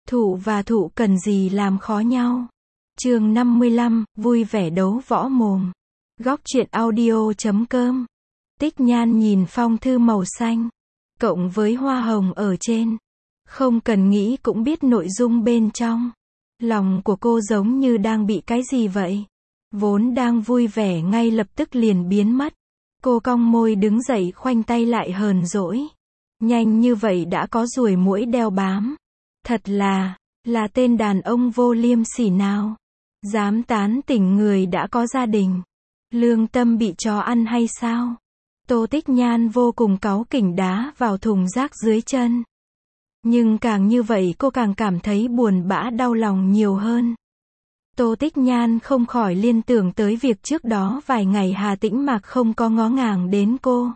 Thụ và thụ cần gì làm khó nhau. Chương 55, vui vẻ đấu võ mồm. Góc truyện audio.com. Tích Nhan nhìn phong thư màu xanh, cộng với hoa hồng ở trên. Không cần nghĩ cũng biết nội dung bên trong. Lòng của cô giống như đang bị cái gì vậy. Vốn đang vui vẻ ngay lập tức liền biến mất. Cô cong môi đứng dậy khoanh tay lại hờn dỗi. Nhanh như vậy đã có ruồi muỗi đeo bám. Thật là tên đàn ông vô liêm sỉ nào. Dám tán tỉnh người đã có gia đình. Lương tâm bị chó ăn hay sao? Tô Tích Nhan vô cùng cáu kỉnh đá vào thùng rác dưới chân. Nhưng càng như vậy cô càng cảm thấy buồn bã đau lòng nhiều hơn. Tô Tích Nhan không khỏi liên tưởng tới việc trước đó vài ngày Hà Tĩnh Mạc không có ngó ngàng đến cô.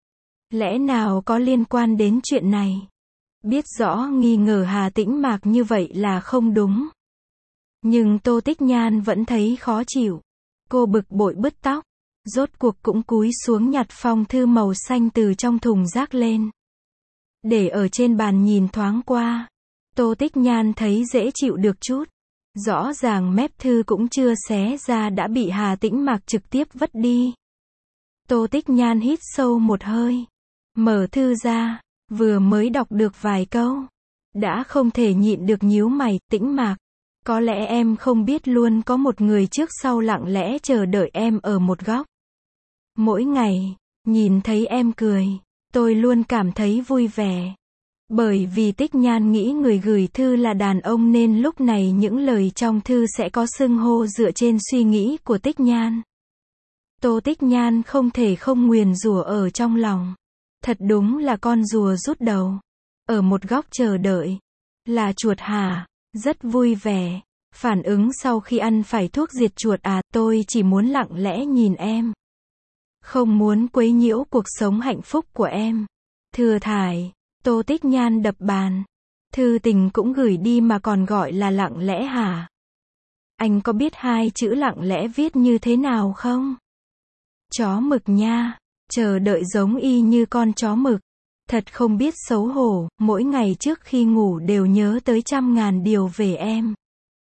Lẽ nào có liên quan đến chuyện này? Biết rõ nghi ngờ Hà Tĩnh Mạc như vậy là không đúng. Nhưng Tô Tích Nhan vẫn thấy khó chịu. Cô bực bội bứt tóc. Rốt cuộc cũng cúi xuống nhặt phong thư màu xanh từ trong thùng rác lên. Để ở trên bàn nhìn thoáng qua. Tô Tích Nhan thấy dễ chịu được chút. Rõ ràng mép thư cũng chưa xé ra đã bị Hà Tĩnh Mạc trực tiếp vứt đi. Tô Tích Nhan hít sâu một hơi. Mở thư ra. Vừa mới đọc được vài câu. Đã không thể nhịn được nhíu mày. Tĩnh Mạc. Có lẽ em không biết luôn có một người trước sau lặng lẽ chờ đợi em ở một góc. Mỗi ngày, nhìn thấy em cười, tôi luôn cảm thấy vui vẻ. Bởi vì Tích Nhan nghĩ người gửi thư là đàn ông nên lúc này những lời trong thư sẽ có xưng hô dựa trên suy nghĩ của Tích Nhan. Tô Tích Nhan không thể không nguyền rủa ở trong lòng. Thật đúng là con rùa rút đầu. Ở một góc chờ đợi. Là chuột hả? Rất vui vẻ. Phản ứng sau khi ăn phải thuốc diệt chuột à, tôi chỉ muốn lặng lẽ nhìn em. Không muốn quấy nhiễu cuộc sống hạnh phúc của em. Thừa thải. Tô Tích Nhan đập bàn. Thư tình cũng gửi đi mà còn gọi là lặng lẽ hả? Anh có biết hai chữ lặng lẽ viết như thế nào không? Chó mực nha. Chờ đợi giống y như con chó mực. Thật không biết xấu hổ, mỗi ngày trước khi ngủ đều nhớ tới 100.000 điều về em.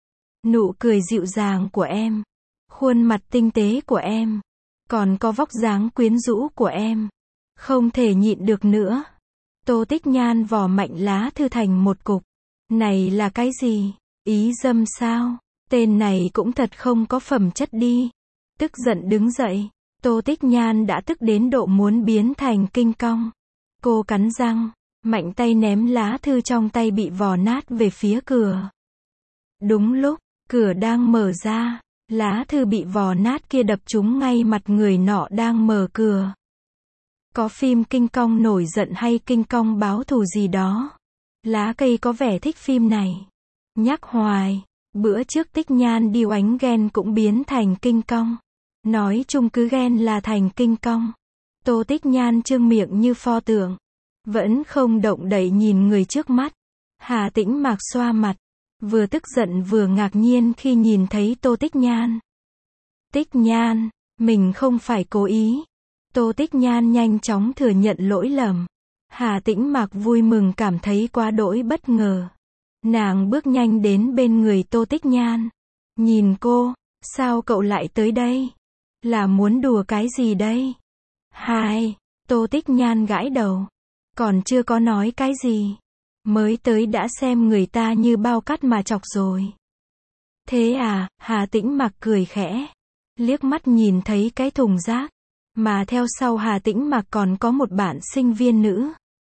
Nụ cười dịu dàng của em. Khuôn mặt tinh tế của em. Còn có vóc dáng quyến rũ của em. Không thể nhịn được nữa. Tô Tích Nhan vò mạnh lá thư thành một cục. Này là cái gì? Ý dâm sao? Tên này cũng thật không có phẩm chất đi. Tức giận đứng dậy. Tô Tích Nhan đã tức đến độ muốn biến thành kinh cong. Cô cắn răng, mạnh tay ném lá thư trong tay bị vò nát về phía cửa. Đúng lúc, cửa đang mở ra, lá thư bị vò nát kia đập trúng ngay mặt người nọ đang mở cửa. Có phim kinh cong nổi giận hay kinh cong báo thù gì đó. Lá cây có vẻ thích phim này. Nhắc hoài, bữa trước Tích Nhan đi oánh ghen cũng biến thành kinh cong. Nói chung cứ ghen là thành kinh cong. Tô Tích Nhan trương miệng như pho tượng. Vẫn không động đậy nhìn người trước mắt. Hà Tĩnh Mạc xoa mặt. Vừa tức giận vừa ngạc nhiên khi nhìn thấy Tô Tích Nhan. Tích Nhan, mình không phải cố ý. Tô Tích Nhan nhanh chóng thừa nhận lỗi lầm. Hà Tĩnh Mạc vui mừng cảm thấy quá đỗi bất ngờ. Nàng bước nhanh đến bên người Tô Tích Nhan. Nhìn cô, sao cậu lại tới đây? Là muốn đùa cái gì đây? Hai, Tô Tích Nhan gãi đầu. Còn chưa có nói cái gì. Mới tới đã xem người ta như bao cát mà chọc rồi. Thế à, Hà Tĩnh Mạc cười khẽ. Liếc mắt nhìn thấy cái thùng rác. Mà theo sau Hà Tĩnh Mạc còn có một bạn sinh viên nữ.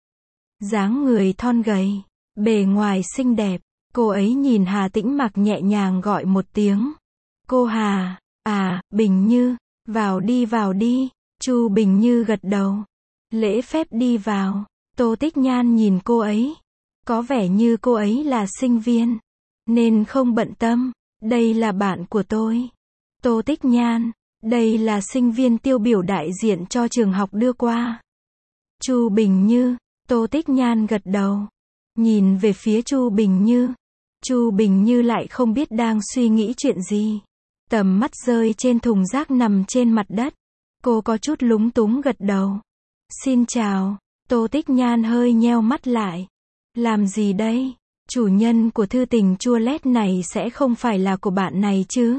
Dáng người thon gầy. Bề ngoài xinh đẹp. Cô ấy nhìn Hà Tĩnh Mạc nhẹ nhàng gọi một tiếng. Cô Hà, à, Bình Như, vào đi. Chu Bình Như gật đầu. Lễ phép đi vào. Tô Tích Nhan nhìn cô ấy. Có vẻ như cô ấy là sinh viên. Nên không bận tâm. Đây là bạn của tôi. Tô Tích Nhan. Đây là sinh viên tiêu biểu đại diện cho trường học đưa qua. Chu Bình Như. Tô Tích Nhan gật đầu. Nhìn về phía Chu Bình Như. Chu Bình Như lại không biết đang suy nghĩ chuyện gì. Tầm mắt rơi trên thùng rác nằm trên mặt đất. Cô có chút lúng túng gật đầu. Xin chào. Tô Tích Nhan hơi nheo mắt lại. Làm gì đây? Chủ nhân của thư tình chua lét này sẽ không phải là của bạn này chứ?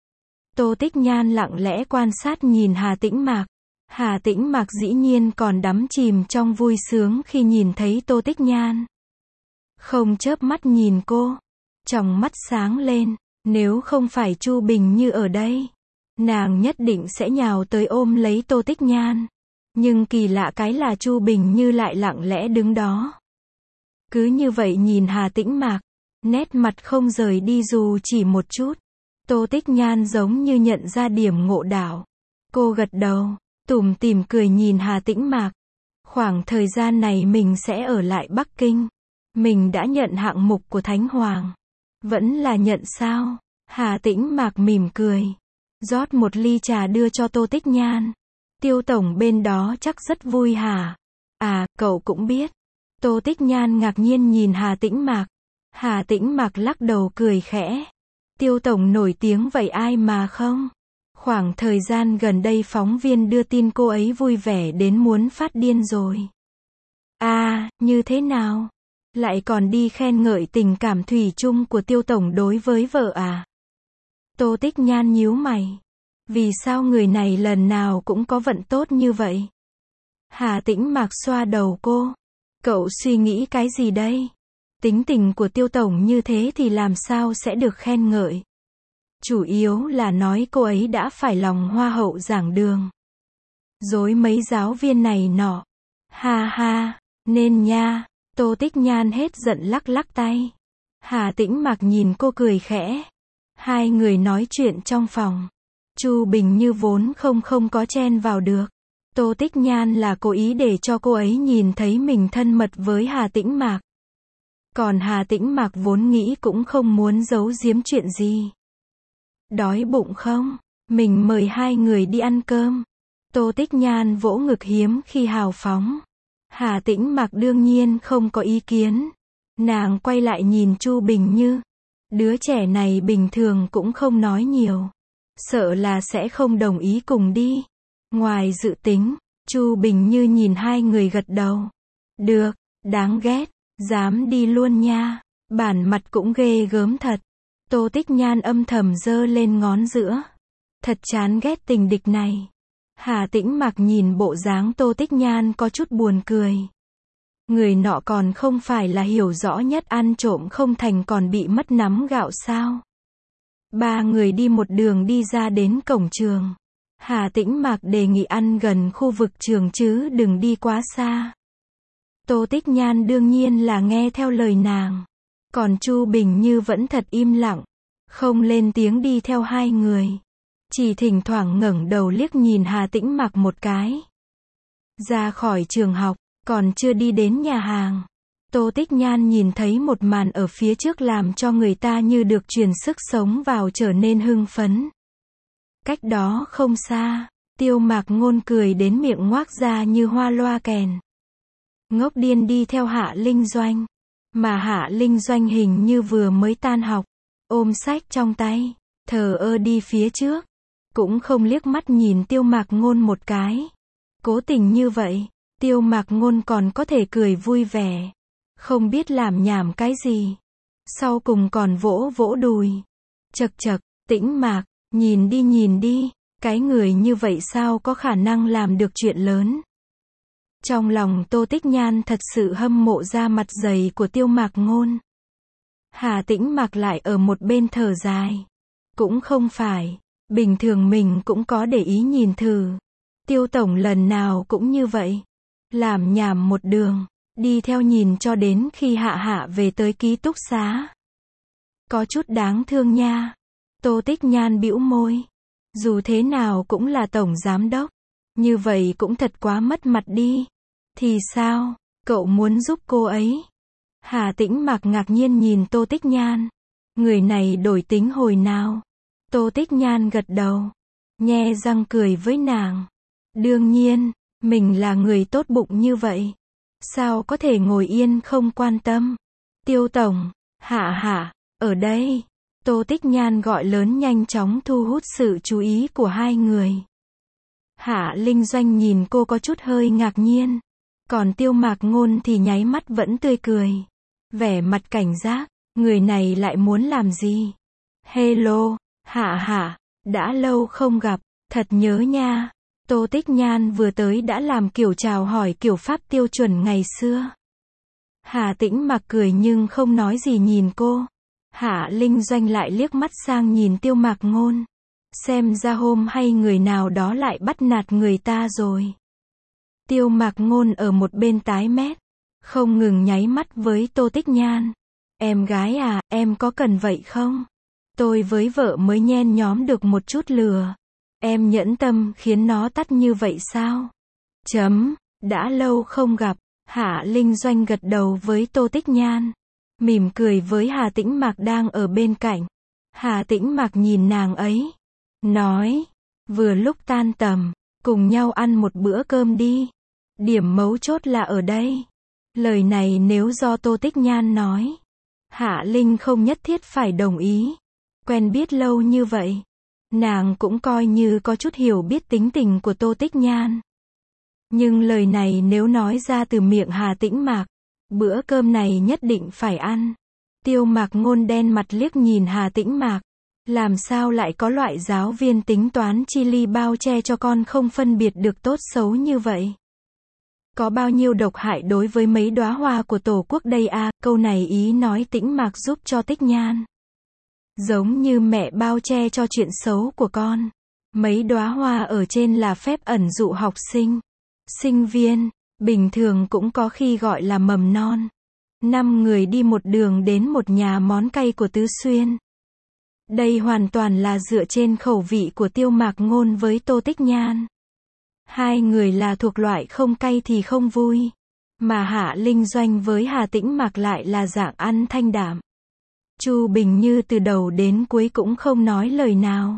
Tô Tích Nhan lặng lẽ quan sát nhìn Hà Tĩnh Mạc. Hà Tĩnh Mạc dĩ nhiên còn đắm chìm trong vui sướng khi nhìn thấy Tô Tích Nhan. Không chớp mắt nhìn cô. Tròng mắt sáng lên. Nếu không phải Chu Bình Như ở đây, nàng nhất định sẽ nhào tới ôm lấy Tô Tích Nhan. Nhưng kỳ lạ cái là Chu Bình Như lại lặng lẽ đứng đó. Cứ như vậy nhìn Hà Tĩnh Mạc, nét mặt không rời đi dù chỉ một chút. Tô Tích Nhan giống như nhận ra điểm ngộ đạo. Cô gật đầu, tủm tỉm cười nhìn Hà Tĩnh Mạc. Khoảng thời gian này mình sẽ ở lại Bắc Kinh. Mình đã nhận hạng mục của Thánh Hoàng. Vẫn là nhận sao? Hà Tĩnh Mạc mỉm cười. Rót một ly trà đưa cho Tô Tích Nhan. Tiêu tổng bên đó chắc rất vui hả? À, cậu cũng biết. Tô Tích Nhan ngạc nhiên nhìn Hà Tĩnh Mạc. Hà Tĩnh Mạc lắc đầu cười khẽ. Tiêu tổng nổi tiếng vậy ai mà không? Khoảng thời gian gần đây phóng viên đưa tin cô ấy vui vẻ đến muốn phát điên rồi. À, như thế nào? Lại còn đi khen ngợi tình cảm thủy chung của Tiêu tổng đối với vợ à? Tô Tích Nhan nhíu mày. Vì sao người này lần nào cũng có vận tốt như vậy? Hà Tĩnh Mạc xoa đầu cô. Cậu suy nghĩ cái gì đây? Tính tình của Tiêu tổng như thế thì làm sao sẽ được khen ngợi? Chủ yếu là nói cô ấy đã phải lòng hoa hậu giảng đường. Dối mấy giáo viên này nọ. Ha ha, nên nha. Tô Tích Nhan hết giận lắc lắc tay. Hà Tĩnh Mạc nhìn cô cười khẽ. Hai người nói chuyện trong phòng. Chu Bình Như vốn không có chen vào được. Tô Tích Nhan là cố ý để cho cô ấy nhìn thấy mình thân mật với Hà Tĩnh Mạc. Còn Hà Tĩnh Mạc vốn nghĩ cũng không muốn giấu giếm chuyện gì. Đói bụng không? Mình mời hai người đi ăn cơm. Tô Tích Nhan vỗ ngực hiếm khi hào phóng. Hà Tĩnh Mạc đương nhiên không có ý kiến. Nàng quay lại nhìn Chu Bình Như. Đứa trẻ này bình thường cũng không nói nhiều. Sợ là sẽ không đồng ý cùng đi. Ngoài dự tính, Chu Bình Như nhìn hai người gật đầu. Được, đáng ghét, dám đi luôn nha. Bản mặt cũng ghê gớm thật. Tô Tích Nhan âm thầm giơ lên ngón giữa. Thật chán ghét tình địch này. Hà Tĩnh Mạc nhìn bộ dáng Tô Tích Nhan có chút buồn cười. Người nọ còn không phải là hiểu rõ nhất ăn trộm không thành còn bị mất nắm gạo sao? Ba người đi một đường đi ra đến cổng trường. Hà Tĩnh Mạc đề nghị ăn gần khu vực trường chứ đừng đi quá xa. Tô Tích Nhan đương nhiên là nghe theo lời nàng. Còn Chu Bình Như vẫn thật im lặng, không lên tiếng đi theo hai người. Chỉ thỉnh thoảng ngẩng đầu liếc nhìn Hà Tĩnh Mạc một cái. Ra khỏi trường học, còn chưa đi đến nhà hàng. Tô Tích Nhan nhìn thấy một màn ở phía trước làm cho người ta như được truyền sức sống vào trở nên hưng phấn. Cách đó không xa, Tiêu Mạc Ngôn cười đến miệng ngoác ra như hoa loa kèn. Ngốc điên đi theo Hạ Linh Doanh. Mà Hạ Linh Doanh hình như vừa mới tan học, ôm sách trong tay, thờ ơ đi phía trước. Cũng không liếc mắt nhìn Tiêu Mạc Ngôn một cái. Cố tình như vậy, Tiêu Mạc Ngôn còn có thể cười vui vẻ. Không biết làm nhảm cái gì. Sau cùng còn vỗ vỗ đùi. Chậc chậc, Tĩnh Mạc, nhìn đi, cái người như vậy sao có khả năng làm được chuyện lớn. Trong lòng Tô Tích Nhan thật sự hâm mộ da mặt dày của Tiêu Mạc Ngôn. Hà Tĩnh Mạc lại ở một bên thở dài. Cũng không phải, bình thường mình cũng có để ý nhìn thử. Tiêu tổng lần nào cũng như vậy. Làm nhảm một đường, đi theo nhìn cho đến khi Hạ về tới ký túc xá. Có chút đáng thương nha. Tô Tích Nhan bĩu môi. Dù thế nào cũng là tổng giám đốc. Như vậy cũng thật quá mất mặt đi. Thì sao, cậu muốn giúp cô ấy? Hà Tĩnh Mạc ngạc nhiên nhìn Tô Tích Nhan. Người này đổi tính hồi nào? Tô Tích Nhan gật đầu. Nhe răng cười với nàng. Đương nhiên, mình là người tốt bụng như vậy. Sao có thể ngồi yên không quan tâm? Tiêu tổng, Hạ, ở đây. Tô Tích Nhan gọi lớn nhanh chóng thu hút sự chú ý của hai người. Hạ Linh Doanh nhìn cô có chút hơi ngạc nhiên. Còn Tiêu Mạc Ngôn thì nháy mắt vẫn tươi cười. vẻ mặt cảnh giác, người này lại muốn làm gì? Hello, Hạ Hạ, đã lâu không gặp, thật nhớ nha. Tô Tích Nhan vừa tới đã làm kiểu chào hỏi kiểu Pháp tiêu chuẩn ngày xưa. Hà Tĩnh Mặc cười nhưng không nói gì nhìn cô. Hạ Linh Doanh lại liếc mắt sang nhìn Tiêu Mạc Ngôn. Xem ra hôm hay người nào đó lại bắt nạt người ta rồi. Tiêu Mạc Ngôn ở một bên tái mét, không ngừng nháy mắt với Tô Tích Nhan. Em gái à, em có cần vậy không? Tôi với vợ mới nhen nhóm được một chút lừa. Em nhẫn tâm khiến nó tắt như vậy sao? Đã lâu không gặp. Hạ Linh Doanh gật đầu với Tô Tích Nhan, mỉm cười với Hà Tĩnh Mạc đang ở bên cạnh. Hà Tĩnh Mạc nhìn nàng ấy, nói, vừa lúc tan tầm, cùng nhau ăn một bữa cơm đi. Điểm mấu chốt là ở đây. Lời này nếu do Tô Tích Nhan nói, Hạ Linh không nhất thiết phải đồng ý. Quen biết lâu như vậy, nàng cũng coi như có chút hiểu biết tính tình của Tô Tích Nhan. Nhưng lời này nếu nói ra từ miệng Hà Tĩnh Mạc, bữa cơm này nhất định phải ăn. Tiêu Mạc Ngôn đen mặt liếc nhìn Hà Tĩnh Mạc. Làm sao lại có loại giáo viên tính toán chi ly bao che cho con không phân biệt được tốt xấu như vậy? Có bao nhiêu độc hại đối với mấy đóa hoa của Tổ quốc đây à? Câu này ý nói Tĩnh Mạc giúp cho Tích Nhan. Giống như mẹ bao che cho chuyện xấu của con. Mấy đóa hoa ở trên là phép ẩn dụ học sinh, sinh viên, bình thường cũng có khi gọi là mầm non. 5 người đi một đường đến một nhà món cay của Tứ Xuyên. Đây hoàn toàn là dựa trên khẩu vị của Tiêu Mạc Ngôn với Tô Tích Nhan. Hai người là thuộc loại không cay thì không vui. Mà Hạ Linh Doanh với Hà Tĩnh Mạc lại là dạng ăn thanh đạm. Chu Bình Như từ đầu đến cuối cũng không nói lời nào.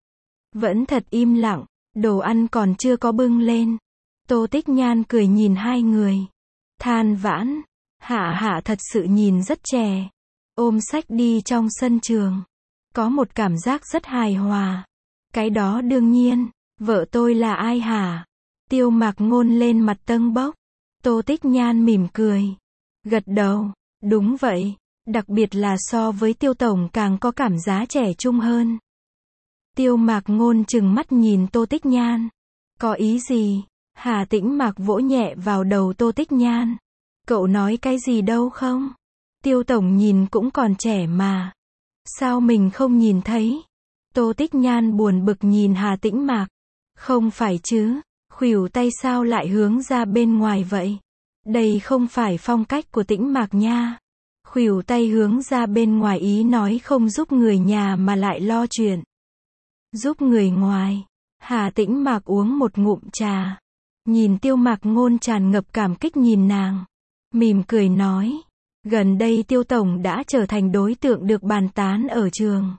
Vẫn thật im lặng, đồ ăn còn chưa có bưng lên. Tô Tích Nhan cười nhìn hai người. Than vãn, Hạ Hạ thật sự nhìn rất trẻ. Ôm sách đi trong sân trường. Có một cảm giác rất hài hòa. Cái đó đương nhiên, vợ tôi là ai hả? Tiêu Mạc Ngôn lên mặt tâng bốc. Tô Tích Nhan mỉm cười. Gật đầu, đúng vậy. Đặc biệt là so với Tiêu Tổng càng có cảm giác trẻ trung hơn. Tiêu Mạc Ngôn trừng mắt nhìn Tô Tích Nhan. Có ý gì? Hà Tĩnh Mạc vỗ nhẹ vào đầu Tô Tích Nhan. Cậu nói cái gì đâu không? Tiêu Tổng nhìn cũng còn trẻ mà. Sao mình không nhìn thấy? Tô Tích Nhan buồn bực nhìn Hà Tĩnh Mạc. Không phải chứ, khuỷu tay sao lại hướng ra bên ngoài vậy? Đây không phải phong cách của Tĩnh Mạc nha. Khuỷu tay hướng ra bên ngoài ý nói không giúp người nhà mà lại lo chuyện. Giúp người ngoài. Hà Tĩnh Mạc uống một ngụm trà. Nhìn Tiêu Mạc Ngôn tràn ngập cảm kích nhìn nàng. Mỉm cười nói. Gần đây Tiêu Tổng đã trở thành đối tượng được bàn tán ở trường.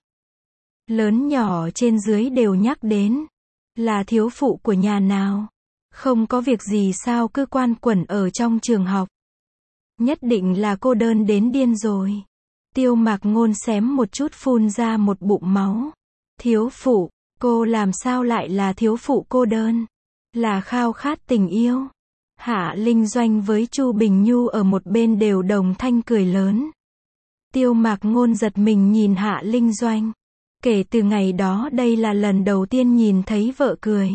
Lớn nhỏ trên dưới đều nhắc đến. Là thiếu phụ của nhà nào? Không có việc gì sao cứ quanh quẩn ở trong trường học? Nhất định là cô đơn đến điên rồi. Tiêu Mạc Ngôn xém một chút phun ra một bụng máu. Thiếu phụ, cô làm sao lại là thiếu phụ cô đơn? Là khao khát tình yêu. Hạ Linh Doanh với Chu Bình Nhu ở một bên đều đồng thanh cười lớn. Tiêu Mạc Ngôn giật mình nhìn Hạ Linh Doanh. Kể từ ngày đó đây là lần đầu tiên nhìn thấy vợ cười.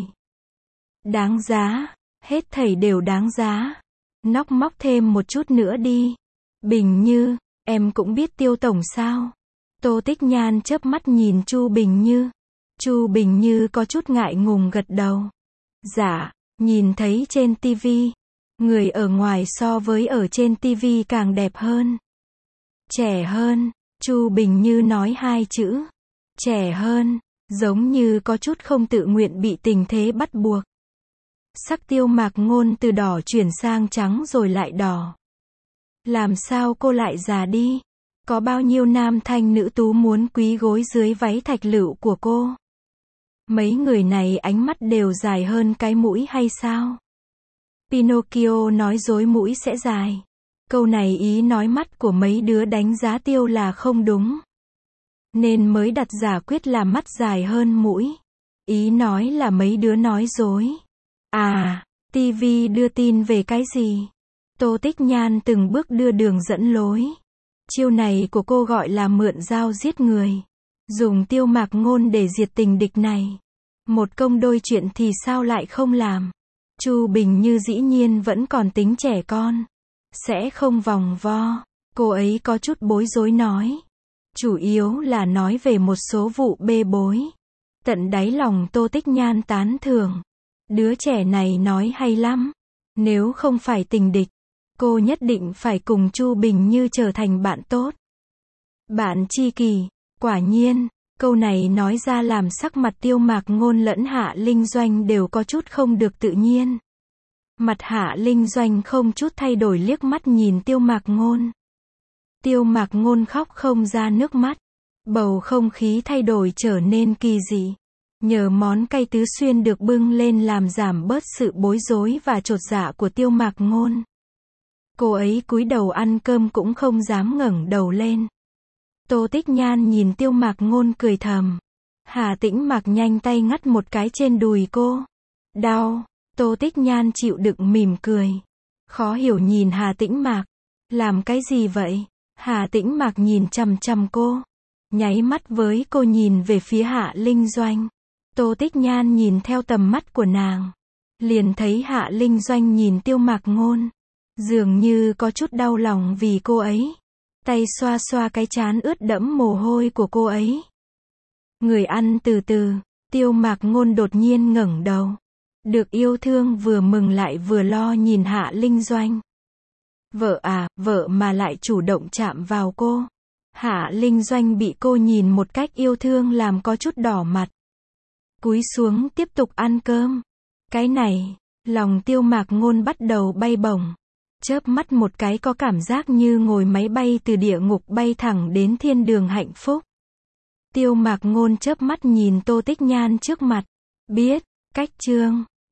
Đáng giá, hết thảy đều đáng giá. Nóc móc thêm một chút nữa đi. Bình Như, em cũng biết Tiêu Tổng sao? Tô Tích Nhan chớp mắt nhìn Chu Bình Như. Chu Bình Như có chút ngại ngùng gật đầu. Dạ, nhìn thấy trên tivi. Người ở ngoài so với ở trên tivi càng đẹp hơn. Trẻ hơn, Chu Bình Như nói hai chữ. Trẻ hơn, giống như có chút không tự nguyện bị tình thế bắt buộc. Sắc Tiêu Mạc Ngôn từ đỏ chuyển sang trắng rồi lại đỏ. Làm sao cô lại già đi? Có bao nhiêu nam thanh nữ tú muốn quý gối dưới váy thạch lựu của cô? Mấy người này ánh mắt đều dài hơn cái mũi hay sao? Pinocchio nói dối mũi sẽ dài. Câu này ý nói mắt của mấy đứa đánh giá Tiêu là không đúng. Nên mới đặt giả quyết là mắt dài hơn mũi. Ý nói là mấy đứa nói dối. À, TV đưa tin về cái gì? Tô Tích Nhan từng bước đưa đường dẫn lối. Chiêu này của cô gọi là mượn dao giết người. Dùng Tiêu Mạc Ngôn để diệt tình địch này. Một công đôi chuyện thì sao lại không làm. Chu Bình Như dĩ nhiên vẫn còn tính trẻ con. Sẽ không vòng vo. Cô ấy có chút bối rối nói. Chủ yếu là nói về một số vụ bê bối. Tận đáy lòng Tô Tích Nhan tán thưởng. Đứa trẻ này nói hay lắm. Nếu không phải tình địch, cô nhất định phải cùng Chu Bình Như trở thành bạn tốt. Bạn tri kỷ. Quả nhiên, câu này nói ra làm sắc mặt Tiêu Mạc Ngôn lẫn Hạ Linh Doanh đều có chút không được tự nhiên. Mặt Hạ Linh Doanh không chút thay đổi liếc mắt nhìn Tiêu Mạc Ngôn. Tiêu Mạc Ngôn khóc không ra nước mắt. Bầu không khí thay đổi trở nên kỳ dị. Nhờ món cay tứ xuyên được bưng lên làm giảm bớt sự bối rối và chột dạ của Tiêu Mạc Ngôn. Cô ấy cúi đầu ăn cơm cũng không dám ngẩng đầu lên. Tô Tích Nhan nhìn Tiêu Mạc Ngôn cười thầm. Hà Tĩnh Mạc nhanh tay ngắt một cái trên đùi cô. Đau. Tô Tích Nhan chịu đựng mỉm cười. Khó hiểu nhìn Hà Tĩnh Mạc. Làm cái gì vậy? Hà Tĩnh Mạc nhìn chằm chằm cô. Nháy mắt với cô nhìn về phía Hạ Linh Doanh. Tô Tích Nhan nhìn theo tầm mắt của nàng. Liền thấy Hạ Linh Doanh nhìn Tiêu Mạc Ngôn. Dường như có chút đau lòng vì cô ấy. Tay xoa xoa cái trán ướt đẫm mồ hôi của cô ấy. Người ăn từ từ. Tiêu Mạc Ngôn đột nhiên ngẩng đầu. Được yêu thương vừa mừng lại vừa lo nhìn Hạ Linh Doanh. Vợ à, vợ mà lại chủ động chạm vào cô. Hạ Linh Doanh bị cô nhìn một cách yêu thương làm có chút đỏ mặt. Cúi xuống tiếp tục ăn cơm. Cái này, lòng Tiêu Mạc Ngôn bắt đầu bay bổng. Chớp mắt một cái có cảm giác như ngồi máy bay từ địa ngục bay thẳng đến thiên đường hạnh phúc. Tiêu Mạc Ngôn chớp mắt nhìn Tô Tích Nhan trước mặt. Biết, cách chương